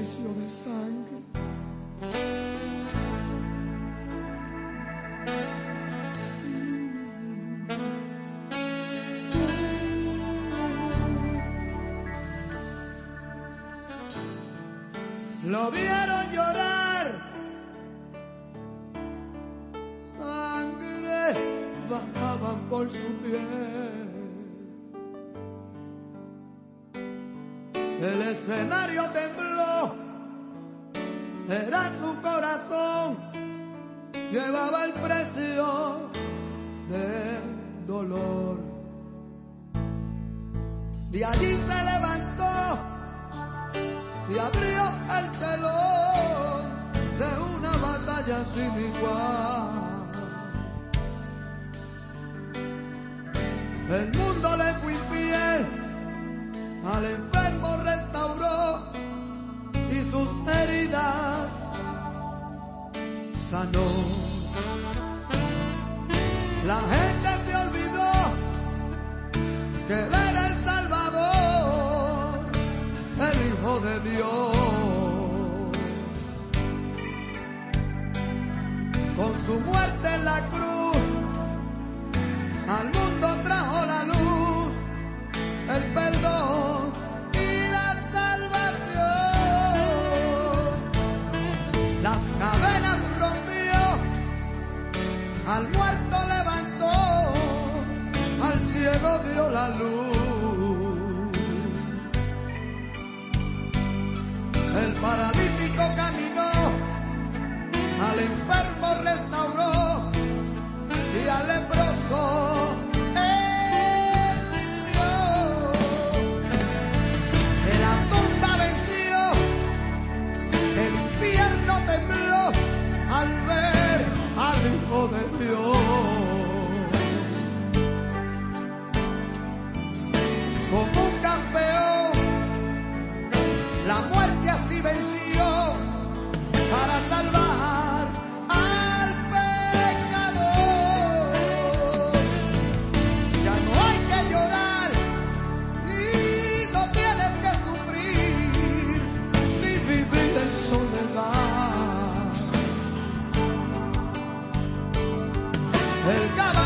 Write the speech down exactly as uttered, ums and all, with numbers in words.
precio de sangre. Lo vieron llorar, sangre bajaba por su piel. El escenario tembló, era su corazón, llevaba el precio del dolor. De allí se levantó, se abrió el telón de una batalla sin igual. El mundo le fue infiel, al enfermo restauró y sus heridas sanó. La gente se olvidó que él era el Salvador, el Hijo de Dios. Con su muerte en la cruz, al mundo trajo la luz, el perdón y la salvación. Las cadenas rompió, al muerto levantó, al ciego dio la luz. El paralítico caminó, al enfermo restauró y al leproso él limpió. De la tumba venció, el infierno tembló al ver al Hijo de Dios. Como un campeón, la muerte así venció para salvar al pecador. Ya no hay que llorar, ni no tienes que sufrir, ni vivir en soledad. El caballo